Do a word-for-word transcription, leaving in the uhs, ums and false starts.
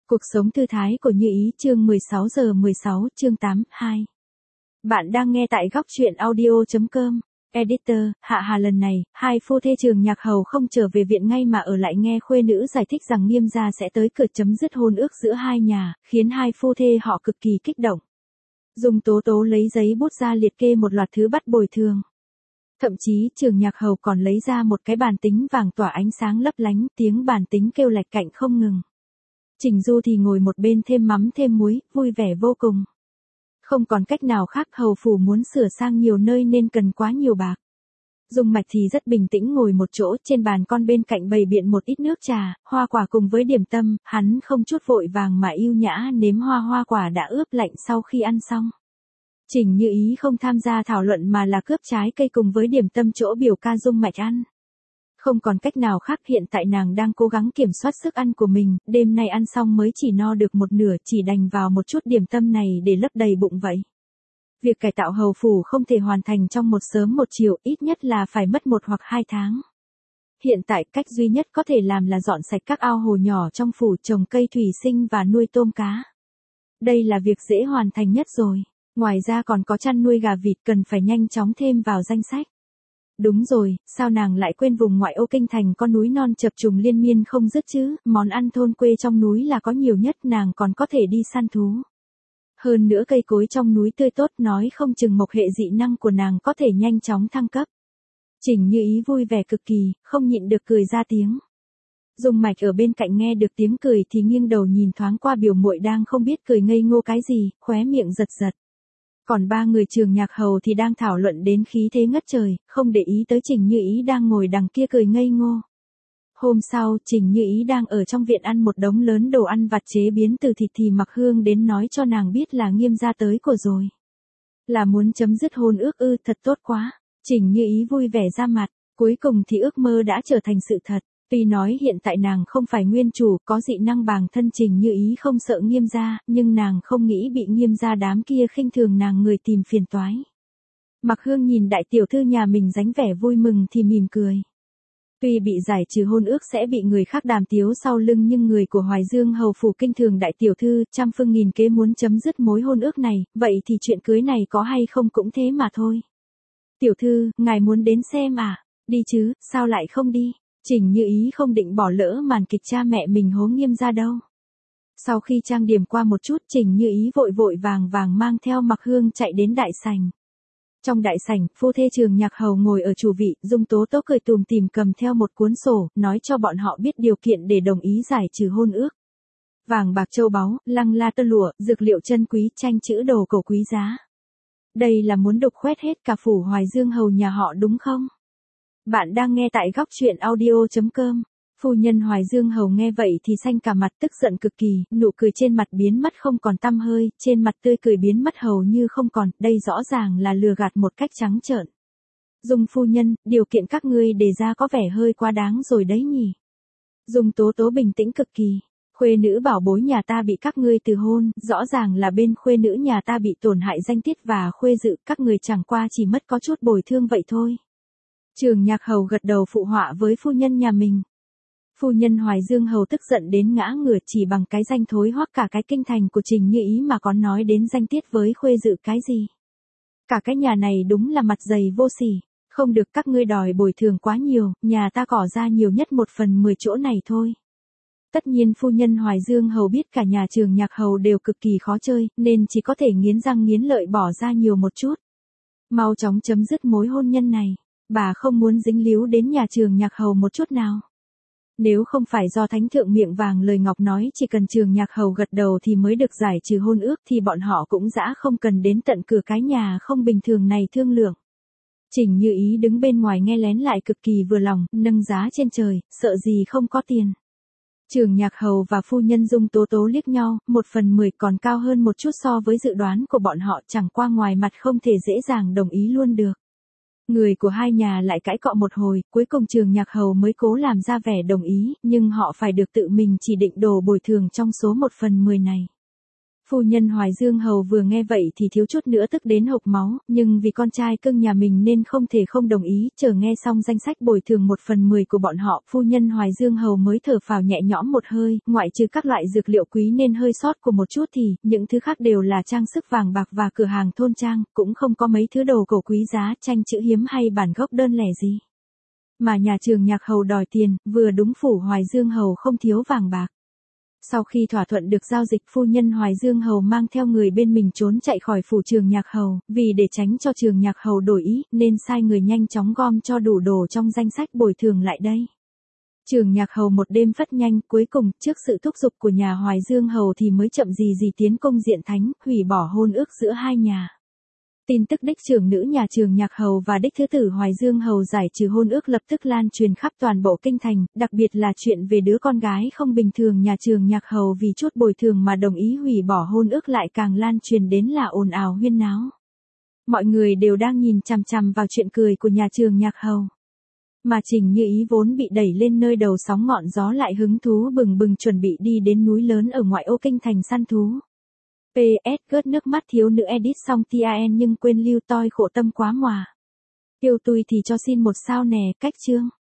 Cuộc sống thư thái của Như Ý chương mười sáu giờ mười sáu chương tám, hai. Bạn đang nghe tại góc truyện audio chấm com. Editor, Hạ Hà lần này, hai phu thê Trường Nhạc Hầu không trở về viện ngay mà ở lại nghe khuê nữ giải thích rằng Nghiêm gia sẽ tới cửa chấm dứt hôn ước giữa hai nhà, khiến hai phu thê họ cực kỳ kích động. Dung Tố Tố lấy giấy bút ra liệt kê một loạt thứ bắt bồi thường. Thậm chí Trường Nhạc Hầu còn lấy ra một cái bàn tính vàng tỏa ánh sáng lấp lánh, tiếng bàn tính kêu lạch cạnh không ngừng. Trình Du thì ngồi một bên thêm mắm thêm muối, vui vẻ vô cùng. Không còn cách nào khác, hầu phủ muốn sửa sang nhiều nơi nên cần quá nhiều bạc. Dung Mạch thì rất bình tĩnh ngồi một chỗ, trên bàn con bên cạnh bày biện một ít nước trà, hoa quả cùng với điểm tâm, hắn không chút vội vàng mà yêu nhã nếm hoa hoa quả đã ướp lạnh sau khi ăn xong. Trình Như Ý không tham gia thảo luận mà là cướp trái cây cùng với điểm tâm chỗ biểu ca Dung Mạch ăn. Không còn cách nào khác, hiện tại nàng đang cố gắng kiểm soát sức ăn của mình, đêm nay ăn xong mới chỉ no được một nửa, chỉ đành vào một chút điểm tâm này để lấp đầy bụng vậy. Việc cải tạo hầu phủ không thể hoàn thành trong một sớm một chiều, ít nhất là phải mất một hoặc hai tháng. Hiện tại cách duy nhất có thể làm là dọn sạch các ao hồ nhỏ trong phủ, trồng cây thủy sinh và nuôi tôm cá. Đây là việc dễ hoàn thành nhất rồi. Ngoài ra còn có chăn nuôi gà vịt cần phải nhanh chóng thêm vào danh sách. Đúng rồi, sao nàng lại quên vùng ngoại ô kinh thành có núi non chập trùng liên miên không dứt chứ, món ăn thôn quê trong núi là có nhiều nhất, nàng còn có thể đi săn thú. Hơn nữa cây cối trong núi tươi tốt, nói không chừng mộc hệ dị năng của nàng có thể nhanh chóng thăng cấp. Trình Như Ý vui vẻ cực kỳ, không nhịn được cười ra tiếng. Dung Mạch ở bên cạnh nghe được tiếng cười thì nghiêng đầu nhìn thoáng qua biểu muội đang không biết cười ngây ngô cái gì, khóe miệng giật giật. Còn ba người Trường Nhạc Hầu thì đang thảo luận đến khí thế ngất trời, không để ý tới Trình Như Ý đang ngồi đằng kia cười ngây ngô. Hôm sau, Trình Như Ý đang ở trong viện ăn một đống lớn đồ ăn vặt chế biến từ thịt thì Mặc Hương đến nói cho nàng biết là Nghiêm gia tới của rồi. Là muốn chấm dứt hôn ước ư, thật tốt quá. Trình Như Ý vui vẻ ra mặt, cuối cùng thì ước mơ đã trở thành sự thật. Tuy nói hiện tại nàng không phải nguyên chủ, có dị năng bàng thân, Trình Như Ý không sợ Nghiêm gia, nhưng nàng không nghĩ bị Nghiêm gia đám kia khinh thường nàng, người tìm phiền toái. Mặc Hương nhìn đại tiểu thư nhà mình dáng vẻ vui mừng thì mỉm cười. Tuy bị giải trừ hôn ước sẽ bị người khác đàm tiếu sau lưng, nhưng người của Hoài Dương hầu phủ kinh thường đại tiểu thư, trăm phương nghìn kế muốn chấm dứt mối hôn ước này, vậy thì chuyện cưới này có hay không cũng thế mà thôi. Tiểu thư, ngài muốn đến xem à? Đi chứ, sao lại không đi? Trình Như Ý không định bỏ lỡ màn kịch cha mẹ mình hố Nghiêm gia đâu. Sau khi trang điểm qua một chút, Trình Như Ý vội vội vàng vàng mang theo Mặc Hương chạy đến đại sảnh. Trong đại sảnh, phu thê Trường Nhạc Hầu ngồi ở chủ vị, Dung Tố Tố cười tùm tìm cầm theo một cuốn sổ, nói cho bọn họ biết điều kiện để đồng ý giải trừ hôn ước. Vàng bạc châu báu, lăng la tơ lụa, dược liệu chân quý, tranh chữ đồ cổ quý giá. Đây là muốn đục khoét hết cả phủ Hoài Dương hầu nhà họ đúng không? Bạn đang nghe tại góc truyện audio chấm com. Phu nhân Hoài Dương hầu nghe vậy thì xanh cả mặt, tức giận cực kỳ, nụ cười trên mặt biến mất không còn tăm hơi, trên mặt tươi cười biến mất hầu như không còn, đây rõ ràng là lừa gạt một cách trắng trợn. Dung phu nhân, điều kiện các ngươi đề ra có vẻ hơi quá đáng rồi đấy nhỉ. Dung Tố Tố bình tĩnh cực kỳ. Khuê nữ bảo bối nhà ta bị các ngươi từ hôn, rõ ràng là bên khuê nữ nhà ta bị tổn hại danh tiết và khuê dự, các người chẳng qua chỉ mất có chút bồi thương vậy thôi. Trường Nhạc Hầu gật đầu phụ họa với phu nhân nhà mình. Phu nhân Hoài Dương hầu tức giận đến ngã ngửa, chỉ bằng cái danh thối hoắc cả cái kinh thành của Trình Như Ý mà còn nói đến danh tiết với khuê dự cái gì. Cả cái nhà này đúng là mặt dày vô sỉ, không được, các ngươi đòi bồi thường quá nhiều, nhà ta cỏ ra nhiều nhất một phần mười chỗ này thôi. Tất nhiên phu nhân Hoài Dương hầu biết cả nhà Trường Nhạc Hầu đều cực kỳ khó chơi, nên chỉ có thể nghiến răng nghiến lợi bỏ ra nhiều một chút. Mau chóng chấm dứt mối hôn nhân này, bà không muốn dính líu đến nhà Trường Nhạc Hầu một chút nào. Nếu không phải do thánh thượng miệng vàng lời ngọc nói chỉ cần Trường Nhạc Hầu gật đầu thì mới được giải trừ hôn ước thì bọn họ cũng dã không cần đến tận cửa cái nhà không bình thường này thương lượng. Trình Như Ý đứng bên ngoài nghe lén lại cực kỳ vừa lòng, nâng giá trên trời, sợ gì không có tiền. Trường Nhạc Hầu và phu nhân Dung Tố Tố liếc nhau, một phần mười còn cao hơn một chút so với dự đoán của bọn họ, chẳng qua ngoài mặt không thể dễ dàng đồng ý luôn được. Người của hai nhà lại cãi cọ một hồi, cuối cùng Trường Nhạc Hầu mới cố làm ra vẻ đồng ý, nhưng họ phải được tự mình chỉ định đồ bồi thường trong số một phần mười này. Phu nhân Hoài Dương Hầu vừa nghe vậy thì thiếu chút nữa tức đến hộc máu, nhưng vì con trai cưng nhà mình nên không thể không đồng ý, chờ nghe xong danh sách bồi thường một phần mười của bọn họ, phu nhân Hoài Dương Hầu mới thở phào nhẹ nhõm một hơi, ngoại trừ các loại dược liệu quý nên hơi sót của một chút thì, những thứ khác đều là trang sức vàng bạc và cửa hàng thôn trang, cũng không có mấy thứ đồ cổ quý giá, tranh chữ hiếm hay bản gốc đơn lẻ gì. Mà nhà Trường Nhạc Hầu đòi tiền, vừa đúng phủ Hoài Dương Hầu không thiếu vàng bạc. Sau khi thỏa thuận được giao dịch, phu nhân Hoài Dương Hầu mang theo người bên mình trốn chạy khỏi phủ Trường Nhạc Hầu, vì để tránh cho Trường Nhạc Hầu đổi ý, nên sai người nhanh chóng gom cho đủ đồ trong danh sách bồi thường lại đây. Trường Nhạc Hầu một đêm phất nhanh, cuối cùng, trước sự thúc giục của nhà Hoài Dương Hầu thì mới chậm gì gì tiến công diện thánh, hủy bỏ hôn ước giữa hai nhà. Tin tức đích trưởng nữ nhà Trường Nhạc Hầu và đích thứ tử Hoài Dương Hầu giải trừ hôn ước lập tức lan truyền khắp toàn bộ kinh thành, đặc biệt là chuyện về đứa con gái không bình thường nhà Trường Nhạc Hầu vì chút bồi thường mà đồng ý hủy bỏ hôn ước lại càng lan truyền đến là ồn ào huyên náo. Mọi người đều đang nhìn chằm chằm vào chuyện cười của nhà Trường Nhạc Hầu. Mà Trình Như Ý vốn bị đẩy lên nơi đầu sóng ngọn gió lại hứng thú bừng bừng chuẩn bị đi đến núi lớn ở ngoại ô kinh thành săn thú. pê ét gớt nước mắt thiếu nữ edit xong tin nhưng quên lưu toi khổ tâm quá mòa. Yêu tui thì cho xin một sao nè, cách chương.